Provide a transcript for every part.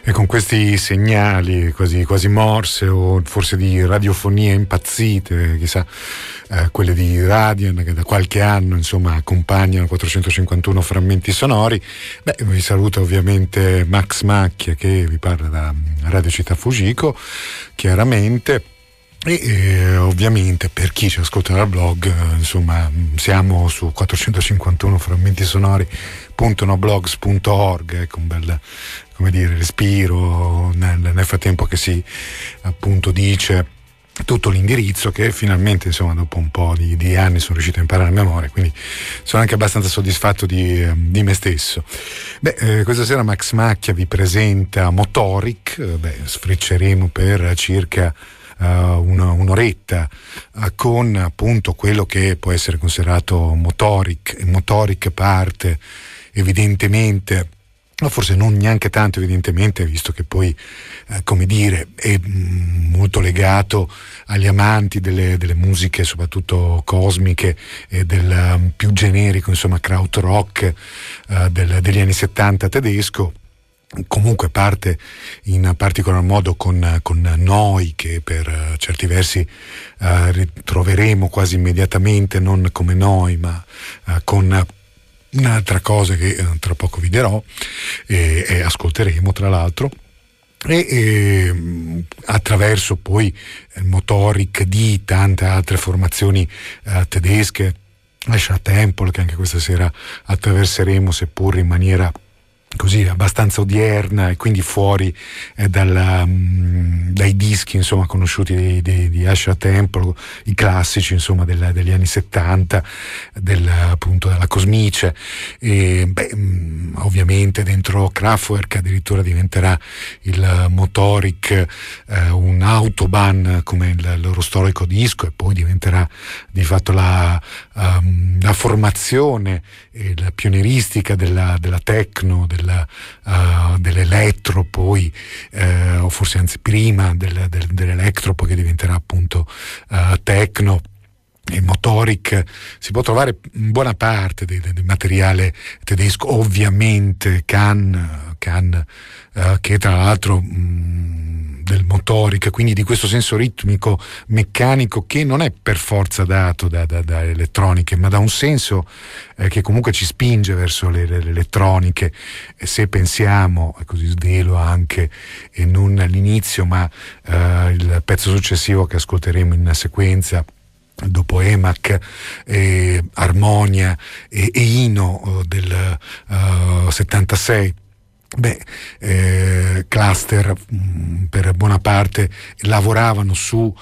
E con questi segnali quasi morse o forse di radiofonia impazzite, chissà, quelle di Radian che da qualche anno insomma accompagnano 451 frammenti sonori. Vi saluta ovviamente Max Macchia che vi parla da Radio Città Fujiko, chiaramente. E ovviamente per chi ci ascolta dal blog, insomma, siamo su 451 frammenti sonori.noblogs.org, ecco un bel, come dire, respiro nel frattempo che si appunto dice tutto l'indirizzo, che finalmente insomma dopo un po' di anni sono riuscito a imparare a memoria, quindi sono anche abbastanza soddisfatto di me stesso. Questa sera Max Macchia vi presenta Motoric. Sfrecceremo per circa un'oretta con appunto quello che può essere considerato Motoric. E Motoric parte evidentemente, ma forse non neanche tanto evidentemente, visto che poi come dire è molto legato agli amanti delle musiche soprattutto cosmiche e del più generico insomma krautrock degli anni 70 tedesco. Comunque parte in particolar modo con Noi, che per certi versi ritroveremo quasi immediatamente, non come Noi ma con un'altra cosa che tra poco vi dirò e ascolteremo tra l'altro, e attraverso poi il Motoric di tante altre formazioni tedesche, Asha Temple, che anche questa sera attraverseremo, seppur in maniera così abbastanza odierna e quindi fuori dai dischi insomma conosciuti di Asha Temple, i classici insomma degli anni 70 appunto della Cosmice. E ovviamente dentro Kraftwerk addirittura diventerà il Motoric un autobahn come il loro storico disco, e poi diventerà di fatto la formazione e la pionieristica della techno, dell'elettro, poi o forse anzi prima dell'elettro, poi che diventerà appunto techno. Il Motoric si può trovare in buona parte del materiale tedesco, ovviamente Can che tra l'altro del Motoric, quindi di questo senso ritmico meccanico che non è per forza dato da elettroniche, ma da un senso che comunque ci spinge verso le elettroniche, se pensiamo, e così svelo anche e non all'inizio ma il pezzo successivo che ascolteremo in sequenza dopo EMAC, Armonia e Ino del 76. Cluster per buona parte lavoravano su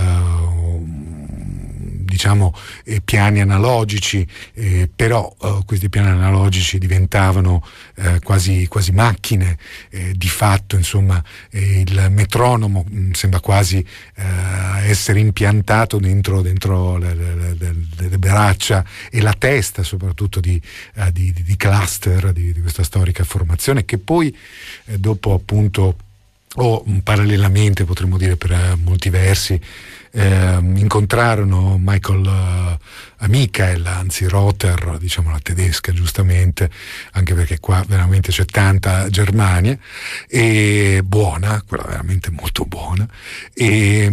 diciamo piani analogici, però questi piani analogici diventavano quasi macchine, di fatto insomma il metronomo sembra quasi essere impiantato dentro le braccia e la testa soprattutto di Cluster, di questa storica formazione, che poi dopo appunto o parallelamente potremmo dire per molti versi incontrarono Michael, anzi Rother, diciamo la tedesca giustamente, anche perché qua veramente c'è tanta Germania, e buona, quella veramente molto buona, e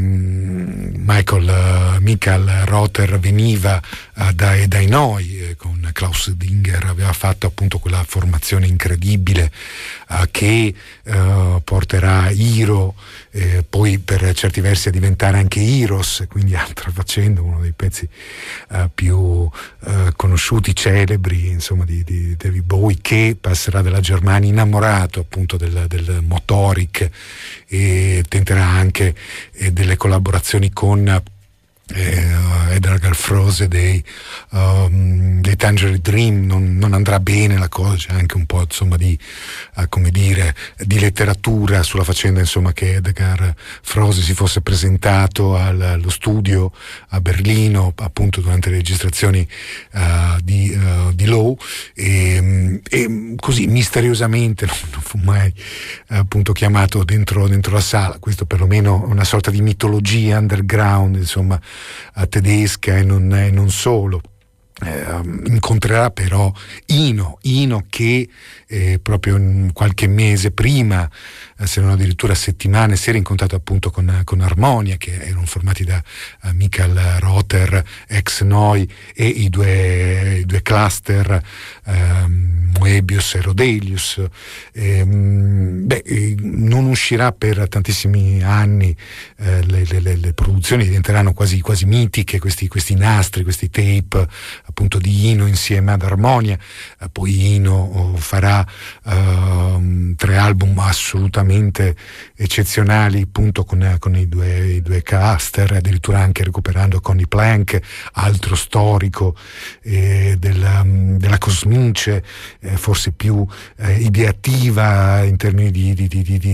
Michael Rother veniva dai Noi, con Klaus Dinger aveva fatto appunto quella formazione incredibile che porterà Hiro poi per certi versi a diventare anche Heroes, quindi altra faccenda, uno dei pezzi più conosciuti, celebri insomma di David Bowie, che passerà dalla Germania innamorato appunto del Motoric, e tenterà anche delle collaborazioni con Edgar Froese dei Tangerine Dream. Non andrà bene la cosa, c'è anche un po' insomma di come dire di letteratura sulla faccenda insomma che Edgar Froese si fosse presentato allo studio a Berlino appunto durante le registrazioni di Low, e così misteriosamente non fu mai appunto chiamato dentro la sala. Questo perlomeno è una sorta di mitologia underground insomma tedesca e non solo. incontrerà però Ino che proprio qualche mese prima, se non addirittura settimane, si era incontrato appunto con Harmonia, che erano formati da Michael Rother, ex Noi, e i due cluster Moebius e Rodelius. Non uscirà per tantissimi anni, le produzioni diventeranno quasi mitiche, questi nastri, questi tape appunto di Ino insieme ad Harmonia. Poi Ino farà 3 album assolutamente eccezionali appunto con i due cluster, addirittura anche recuperando Conny Plank, altro storico della Cosmice, forse più ideativa in termini di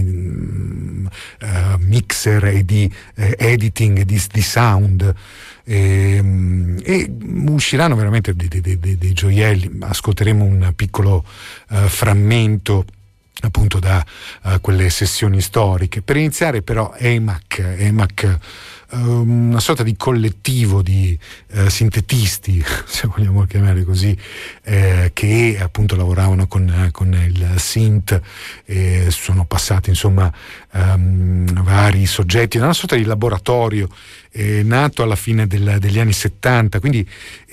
mixer e di editing e di sound. E usciranno veramente dei gioielli. Ascolteremo un piccolo frammento appunto da quelle sessioni storiche. Per iniziare però EMAC, una sorta di collettivo di sintetisti, se vogliamo chiamarli così, che appunto lavoravano con il synth, sono passati insomma vari soggetti, una sorta di laboratorio nato alla fine degli anni 70, quindi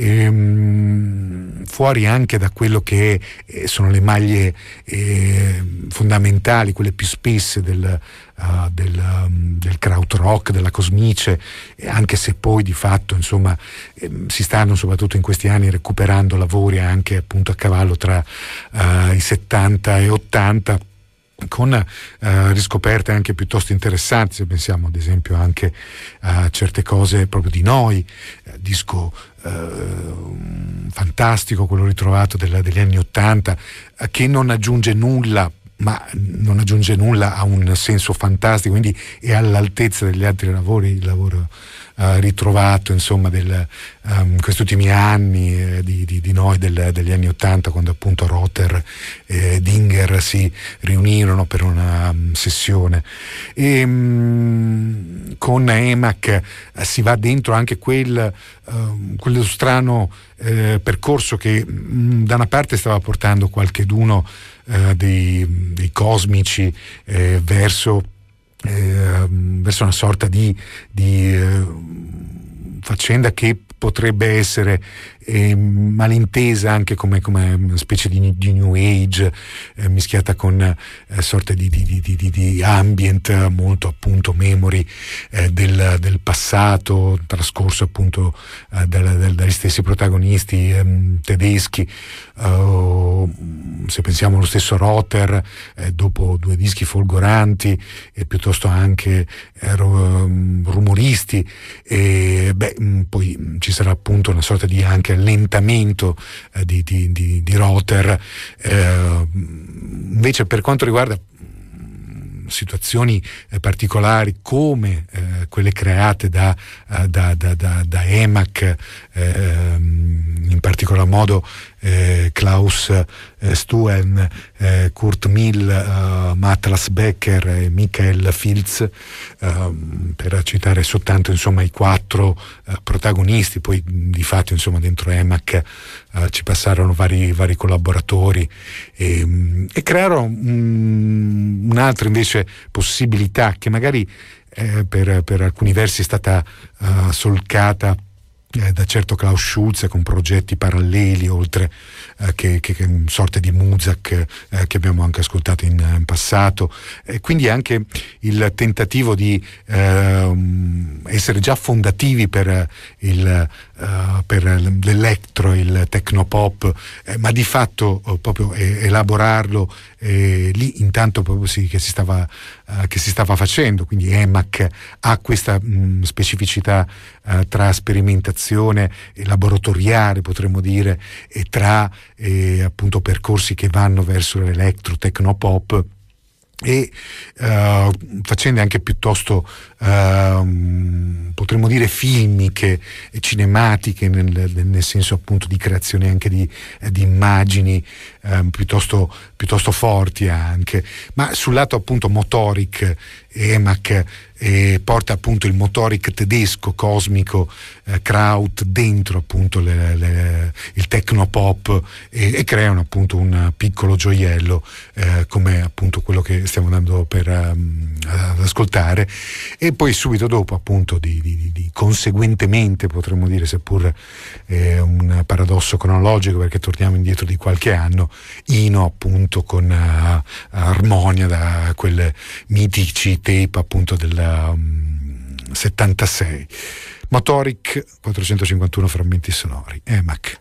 fuori anche da quello che sono le maglie fondamentali, quelle più spesse del krautrock, della Cosmice, anche se poi di fatto insomma si stanno soprattutto in questi anni recuperando lavori anche appunto a cavallo tra i 70 e 80, con riscoperte anche piuttosto interessanti, se pensiamo ad esempio anche a certe cose proprio di Noi, disco fantastico, quello ritrovato degli anni 80, che non aggiunge nulla, ma non aggiunge nulla a un senso fantastico, quindi è all'altezza degli altri lavori, il lavoro ritrovato insomma questi ultimi anni di Noi degli anni 80, quando appunto Rother e Dinger si riunirono per una sessione, e con EMAC si va dentro anche quello strano percorso che da una parte stava portando qualcheduno dei cosmici verso una sorta di faccenda che potrebbe essere malintesa anche come una specie di New Age, mischiata con sorte di ambient molto appunto memory del passato trascorso appunto dagli stessi protagonisti tedeschi. Se pensiamo allo stesso Rother, dopo 2 dischi folgoranti e piuttosto anche rumoristi, poi ci sarà appunto una sorta di anche allentamento di Rother. Invece per quanto riguarda situazioni particolari come quelle create da EMAC, in particolar modo Klaus Stuen, Kurt Mill, Matlas Becker e Michael Filz, per citare soltanto insomma i 4 protagonisti. Poi di fatto insomma dentro EMAC ci passarono vari collaboratori e crearono un'altra invece possibilità che magari per alcuni versi è stata solcata da certo Klaus Schulze, con progetti paralleli, oltre che sorte di Muzak che abbiamo anche ascoltato in passato, quindi anche il tentativo di essere già fondativi per l'electro, il technopop, ma di fatto proprio elaborarlo lì intanto proprio che si stava facendo. Quindi EMAC ha questa specificità tra sperimentazione e laboratoriale, potremmo dire, e tra appunto percorsi che vanno verso l'electro technopop, e faccende anche piuttosto potremmo dire filmiche e cinematiche, nel senso appunto di creazione anche di immagini piuttosto forti anche, ma sul lato appunto motoric EMAC porta appunto il motoric tedesco cosmico Kraut dentro appunto il tecnopop e creano appunto un piccolo gioiello come appunto quello che stiamo andando ad ascoltare, e poi subito dopo appunto di conseguentemente potremmo dire, seppur un paradosso cronologico perché torniamo indietro di qualche anno, Ino appunto con Armonia, da quelle mitici tape appunto del 76. Motoric 451 frammenti sonori, EMAC.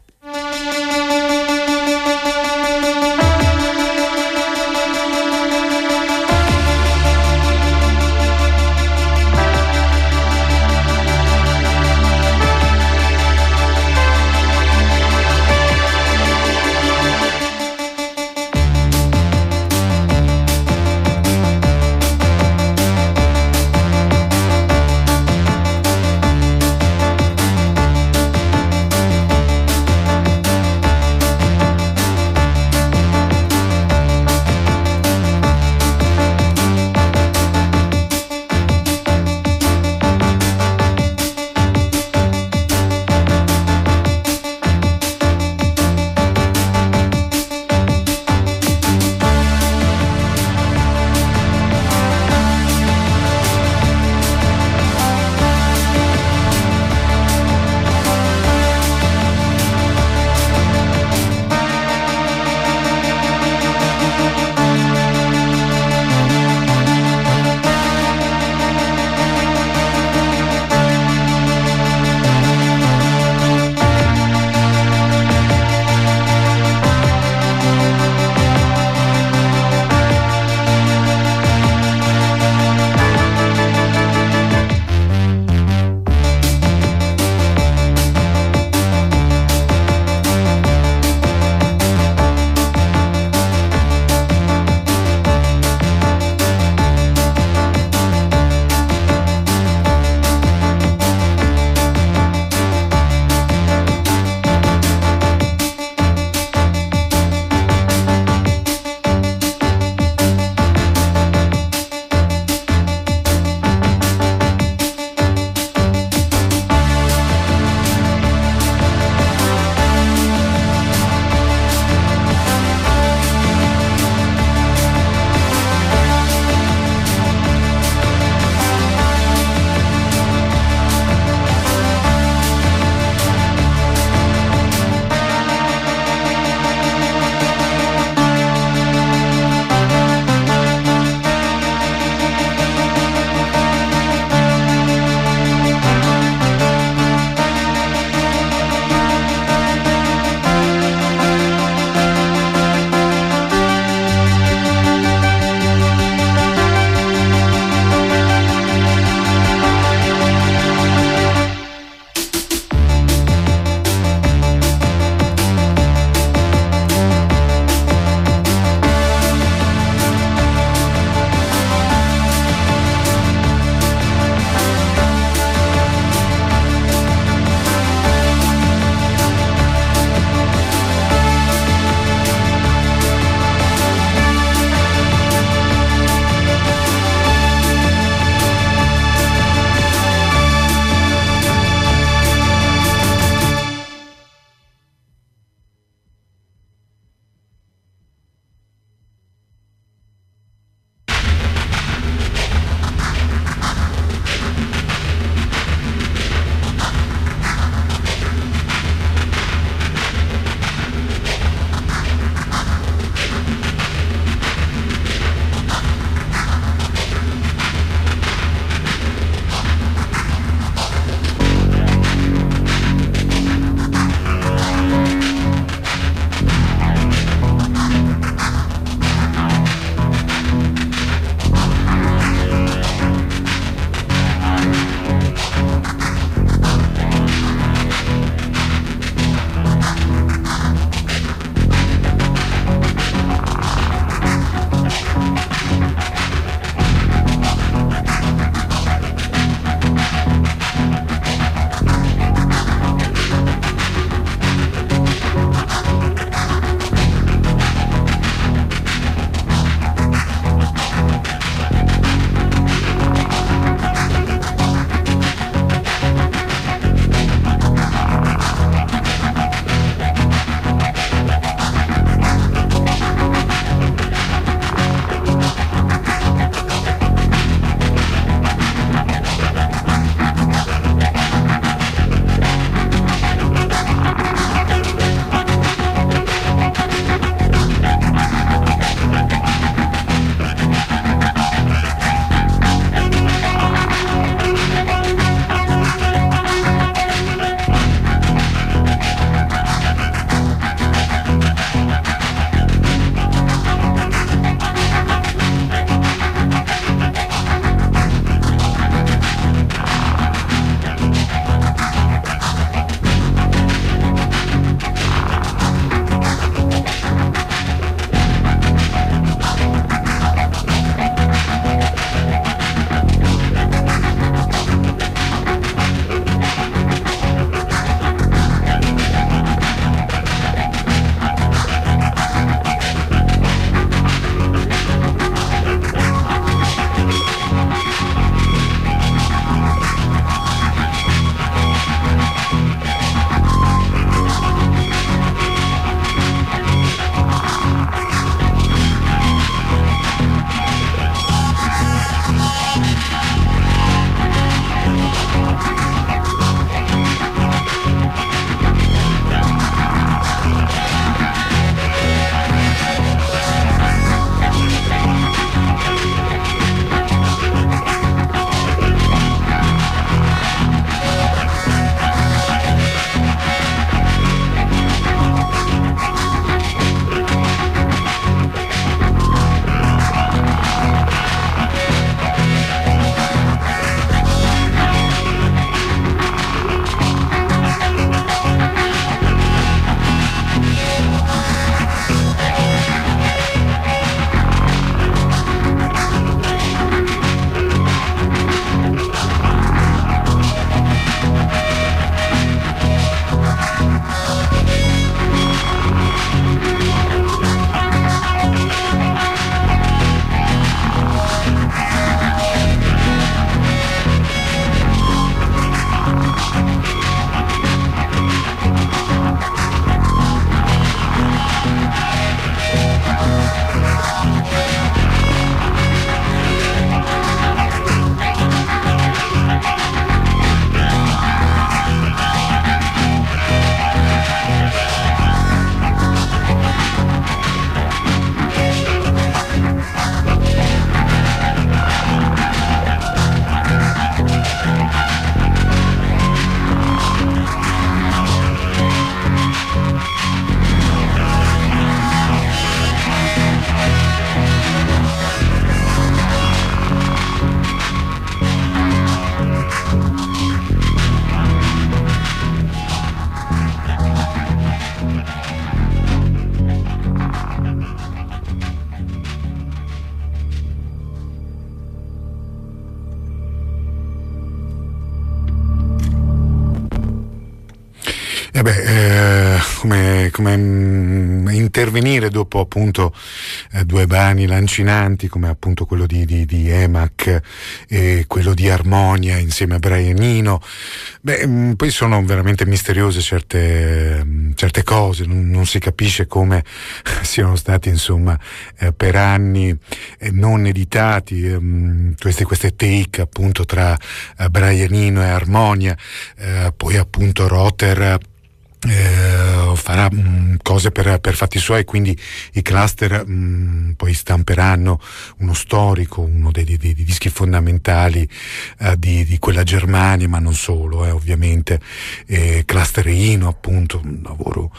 Come intervenire dopo appunto due brani lancinanti come appunto quello di Emac e quello di Armonia insieme a Brian Eno. Poi sono veramente misteriose certe cose, non si capisce come siano stati insomma per anni non editati queste take appunto tra Brian Eno e Armonia. Poi appunto Rother farà cose per fatti suoi, quindi i cluster poi stamperanno uno storico, uno dei dischi fondamentali di quella Germania, ma non solo, ovviamente. Cluster Eno, appunto, un lavoro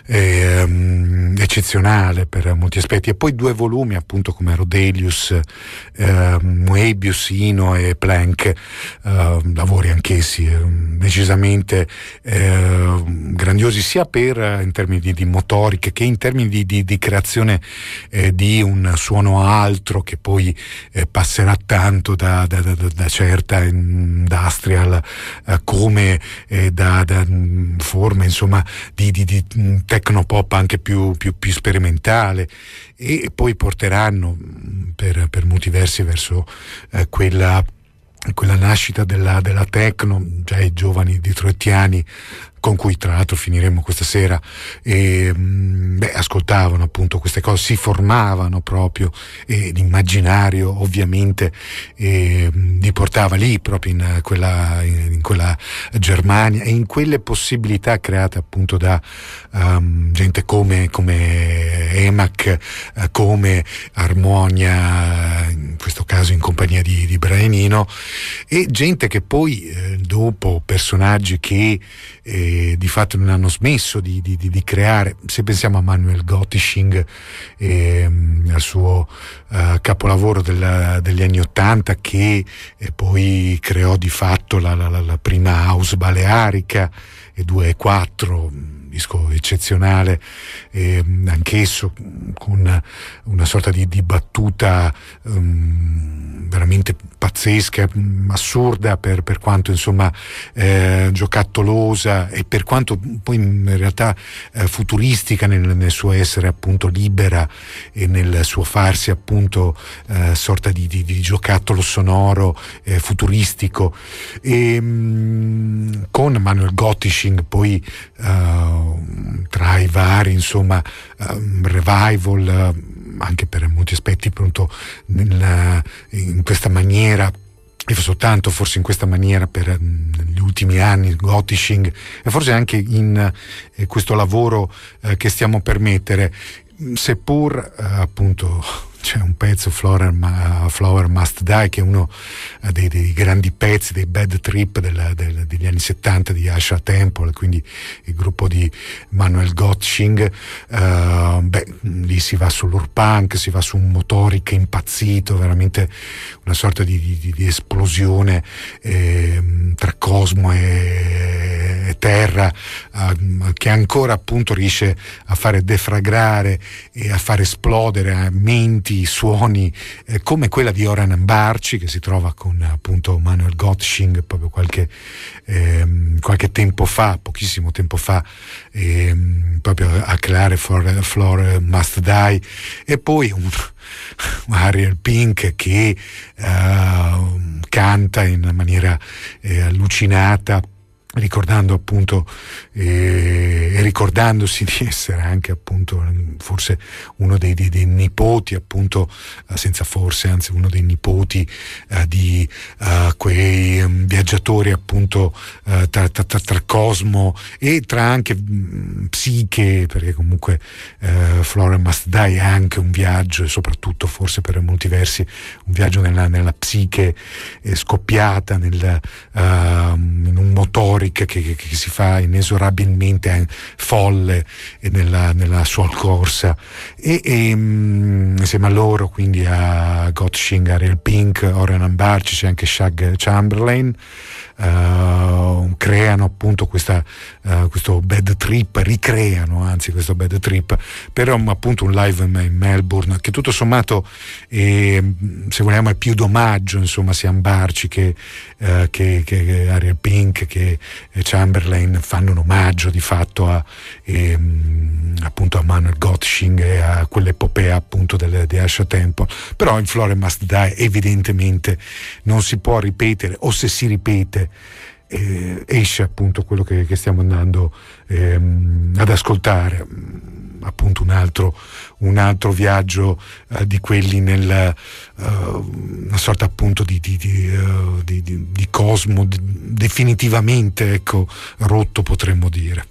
eccezionale per molti aspetti, e poi due volumi appunto come Rodelius, Moebius, Eno e Planck, lavori anch'essi decisamente grandiosi, sia in termini di motoriche che in termini di creazione di un suono altro che poi passerà tanto da certa industrial come da forme insomma di tecnopop anche più sperimentale, e poi porteranno per molti versi verso quella nascita della techno. Già i giovani detroitiani, con cui tra l'altro finiremo questa sera, ascoltavano appunto queste cose, si formavano proprio, e l'immaginario ovviamente li portava lì proprio in quella Germania e in quelle possibilità create appunto da gente come Emac, come Armonia, in questo caso in compagnia di Brian Eno, e gente che poi dopo, personaggi che di fatto non hanno smesso di creare. Se pensiamo a Manuel Gottsching, al suo capolavoro degli anni '80, che poi creò di fatto la prima house balearica, e 2/4, disco eccezionale, anch'esso con una sorta di battuta veramente pazzesca, assurda per quanto insomma giocattolosa, e per quanto poi in realtà futuristica nel suo essere appunto libera, e nel suo farsi appunto sorta di giocattolo sonoro futuristico. E con Manuel Gottsching poi tra i vari insomma revival, anche per molti aspetti appunto in questa maniera, e soltanto forse in questa maniera negli ultimi anni, Gottsching, e forse anche in questo lavoro che stiamo per mettere, seppur appunto c'è un pezzo, Flower Must Die, che è uno dei grandi pezzi, dei bad trip degli anni '70 di Asha Temple, quindi il gruppo di Manuel Gottsching. Lì si va sull'urpunk, si va su un motoric impazzito, veramente una sorta di esplosione tra cosmo e terra, che ancora appunto riesce a fare defragrare e a far esplodere menti, suoni come quella di Oran Ambarci, che si trova con appunto Manuel Gottsching proprio qualche tempo fa, pochissimo tempo fa, proprio a creare Flower Must Die. E poi un Ariel Pink che canta in maniera allucinata ricordando appunto e ricordandosi di essere anche appunto forse uno dei nipoti appunto, senza forse, anzi uno dei nipoti di quei viaggiatori appunto tra cosmo e tra anche psiche, perché comunque Flora Must Die è anche un viaggio, e soprattutto forse per molti versi un viaggio nella psiche scoppiata in un motore che si fa inesorabilmente folle nella sua corsa, e insieme a loro, quindi a Gottsching, Ariel Pink, Orion Ambarci, c'è anche Shag Chamberlain, creano appunto questo bad trip, ricreano anzi questo bad trip per appunto un live in Melbourne che tutto sommato se vogliamo è più d'omaggio, insomma, sia Ambarci che Ariel Pink che Chamberlain fanno un omaggio di fatto appunto a Manuel Gottsching e a quell'epopea appunto di Asha Temple. Però in Flora Must Die evidentemente non si può ripetere, o se si ripete esce appunto quello che stiamo andando ad ascoltare, appunto un altro viaggio di quelli nel una sorta appunto di cosmo definitivamente, ecco, rotto, potremmo dire.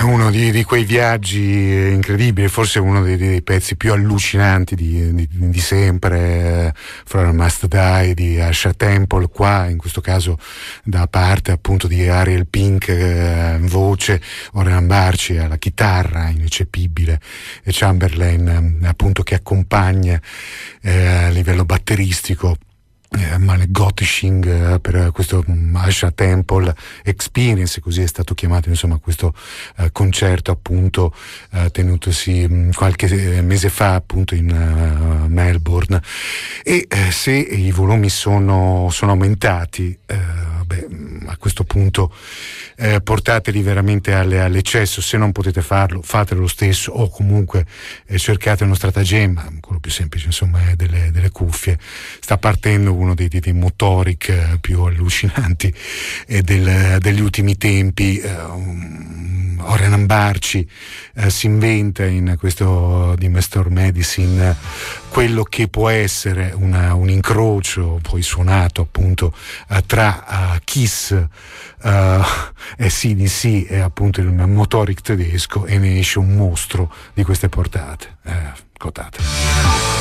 uno di quei viaggi incredibili, forse uno dei pezzi più allucinanti di sempre, From Must Die di Asha Temple, qua in questo caso da parte appunto di Ariel Pink in voce, Orhan Barci alla chitarra ineccepibile e Chamberlain appunto che accompagna a livello batteristico Male Gottsching per questo Asha Temple Experience, così è stato chiamato insomma questo concerto appunto tenutosi qualche mese fa appunto in Melbourne, e se i volumi sono aumentati, a questo punto portateli veramente all'eccesso. Se non potete farlo, fatelo lo stesso, o comunque cercate uno stratagemma. Quello più semplice insomma è delle cuffie. Sta partendo uno dei motoric più allucinanti degli ultimi tempi. Orhan Barci si inventa in questo di Master Medicine quello che può essere un incrocio poi suonato appunto tra Kiss e CDC e appunto il motoric tedesco, e ne esce un mostro di queste portate. Ascoltate.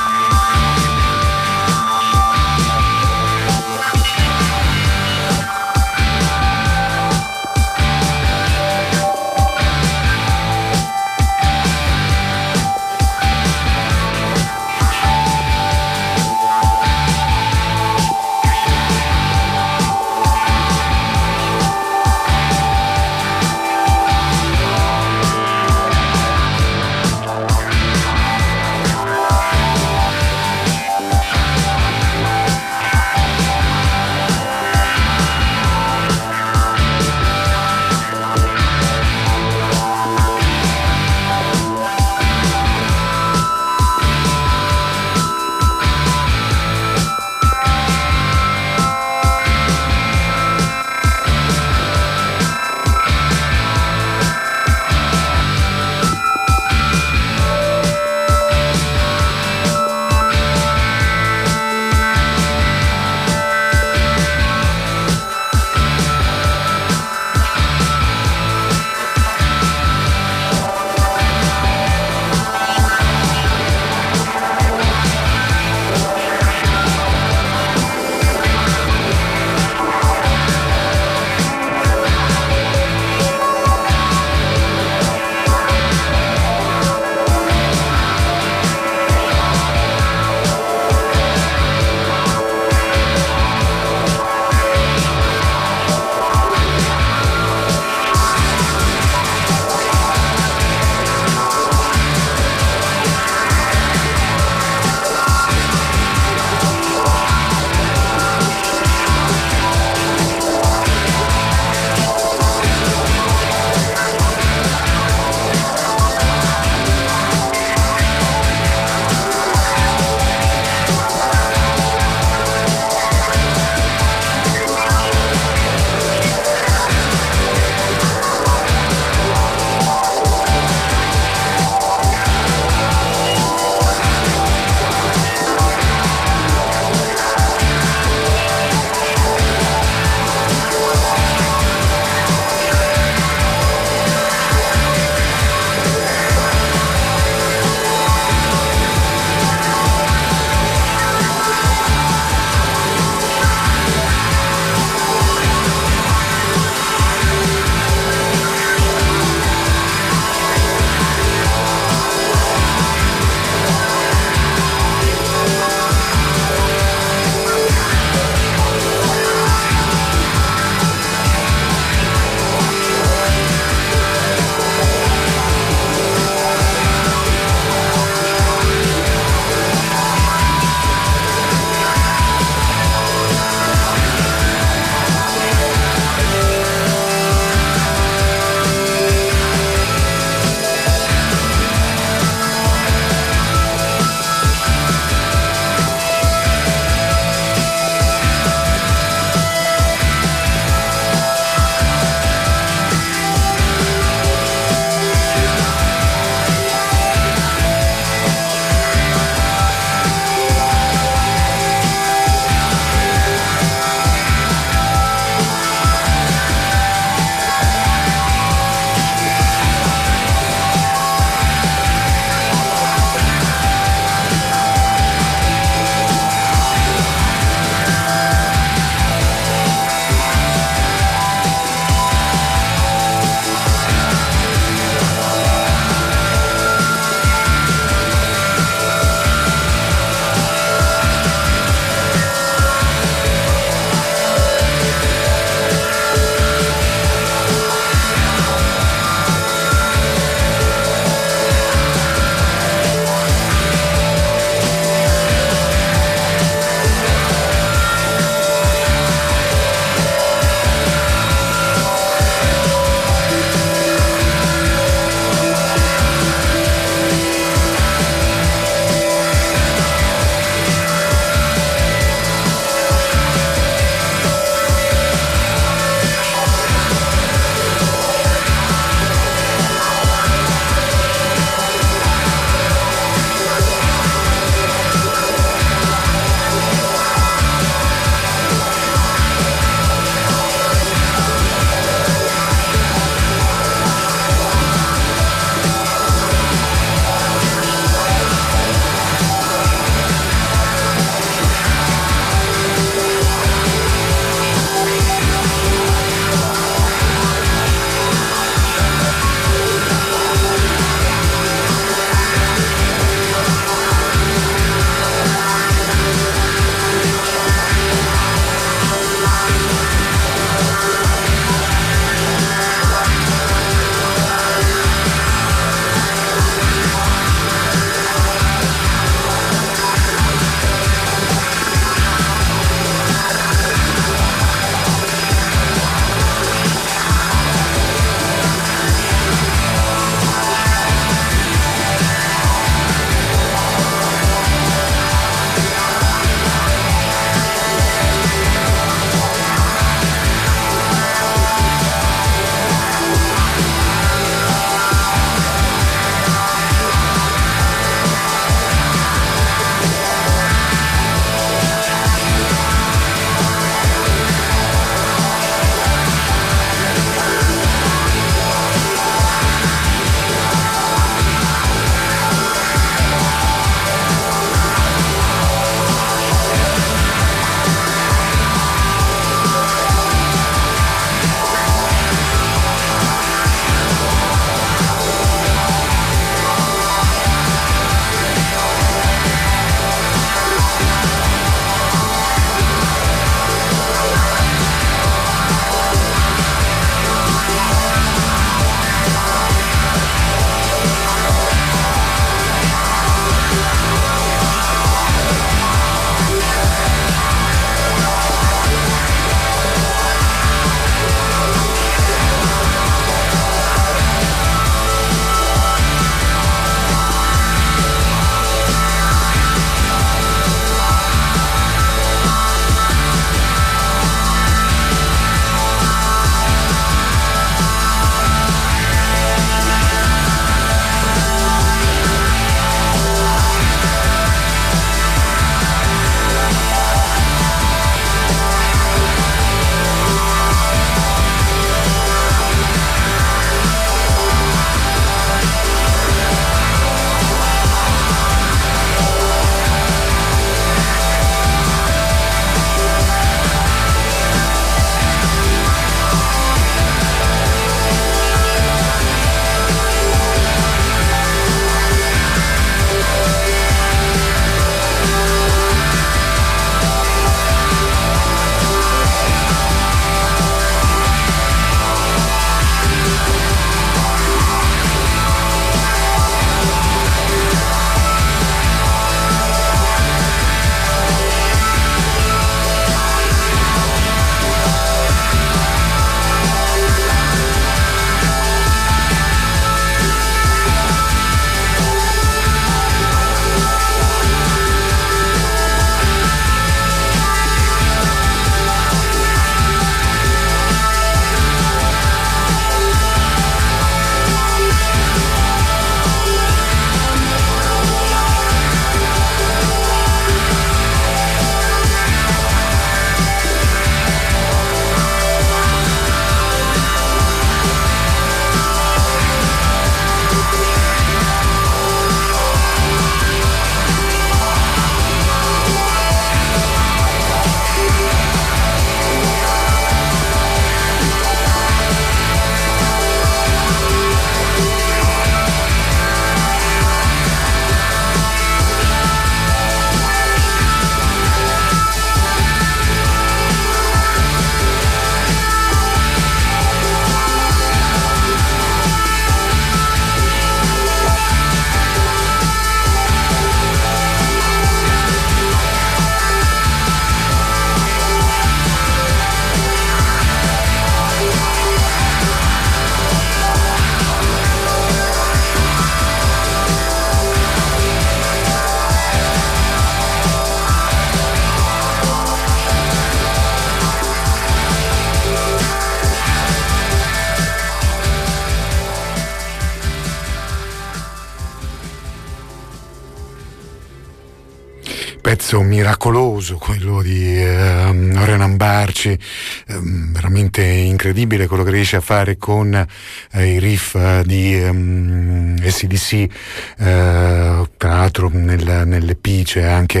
pezzo miracoloso, quello di Renan Barci, veramente incredibile quello che riesce a fare con i riff di AC/DC, tra l'altro nell'EP c'è anche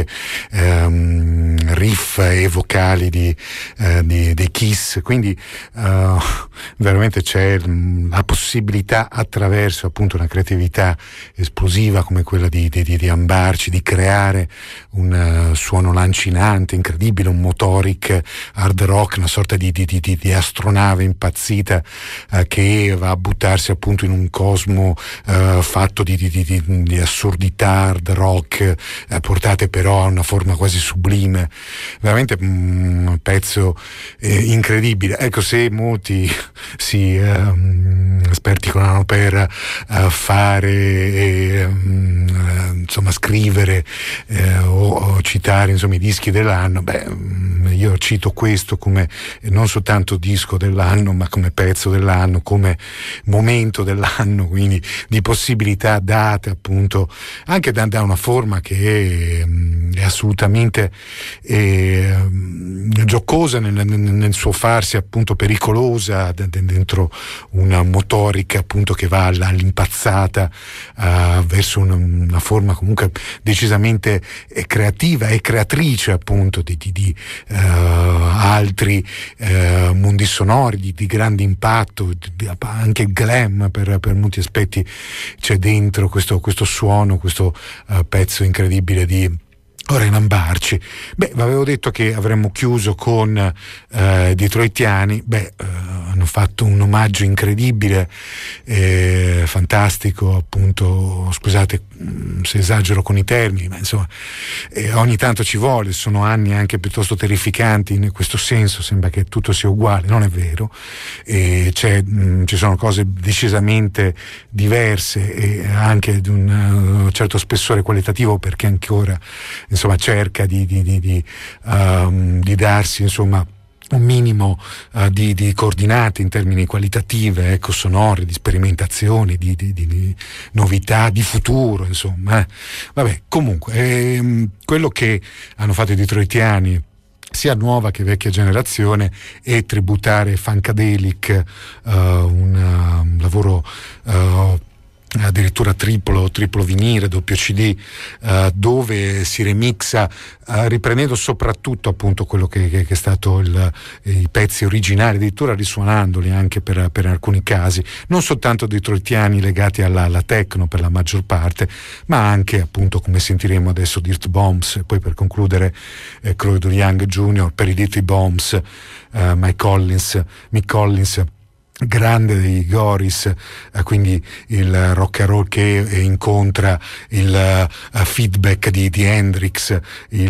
riff e vocali dei Kiss, quindi veramente c'è la possibilità, attraverso appunto una creatività esplosiva come quella di Ambarci, di creare un suono lancinante, incredibile, un motoric hard rock, una sorta di astronave impazzita che va a buttarsi appunto in un cosmo fatto di assurdità hard rock portate però a una forma quasi sublime, veramente un pezzo incredibile. Ecco, se molti si sperticolano per fare insomma scrivere o citare insomma i dischi dell'anno, io cito questo come non soltanto disco dell'anno, ma come pezzo dell'anno, come momento dell'anno, quindi di possibilità date appunto anche da una forma che è assolutamente giocosa nel suo farsi appunto pericolosa dentro una motorica appunto che va all'impazzata verso una forma comunque decisamente creativa e creatrice appunto di altri mondi sonori di grande impatto, anche il glam per molti aspetti c'è dentro questo suono, questo pezzo incredibile di Renan Barci. Avevo detto che avremmo chiuso con Detroitiani. Hanno fatto un omaggio incredibile, fantastico appunto, scusate se esagero con i termini, ma insomma ogni tanto ci vuole, sono anni anche piuttosto terrificanti in questo senso, sembra che tutto sia uguale, non è vero, ci sono cose decisamente diverse e anche di un certo spessore qualitativo, perché ancora insomma cerca di darsi insomma un minimo di coordinate in termini qualitative, ecco, sonore, di sperimentazioni, di novità, di futuro, insomma. Comunque quello che hanno fatto i detroitiani, sia nuova che vecchia generazione, è tributare Funkadelic, un lavoro addirittura triplo vinile, doppio CD, dove si remixa riprendendo soprattutto appunto quello che è stato i pezzi originali, addirittura risuonandoli anche per alcuni casi, non soltanto detroitiani legati alla techno per la maggior parte, ma anche appunto, come sentiremo adesso, Dirty Bombs, e poi per concludere Crawford Young Jr. per i Dirty Bombs, Mick Collins, grande dei Goris, quindi il rock and roll che incontra il feedback di Hendrix,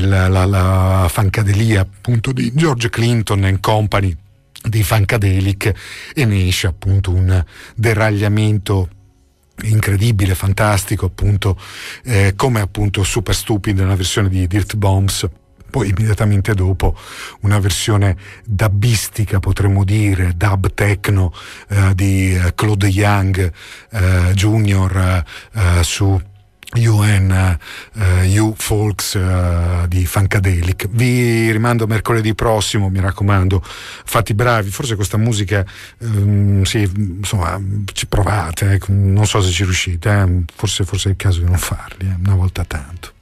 la funkadelia appunto di George Clinton and Company, dei Funkadelic, e ne esce appunto un deragliamento incredibile, fantastico, appunto come appunto Super Stupid nella versione di Dirt Bombs. Poi immediatamente dopo una versione dubbistica, potremmo dire, dub techno di Claude Young Jr. Su U Folks di Funkadelic. Vi rimando mercoledì prossimo, mi raccomando, fate i bravi, forse questa musica sì, insomma, ci provate, non so se ci riuscite, forse è il caso di non farli una volta tanto.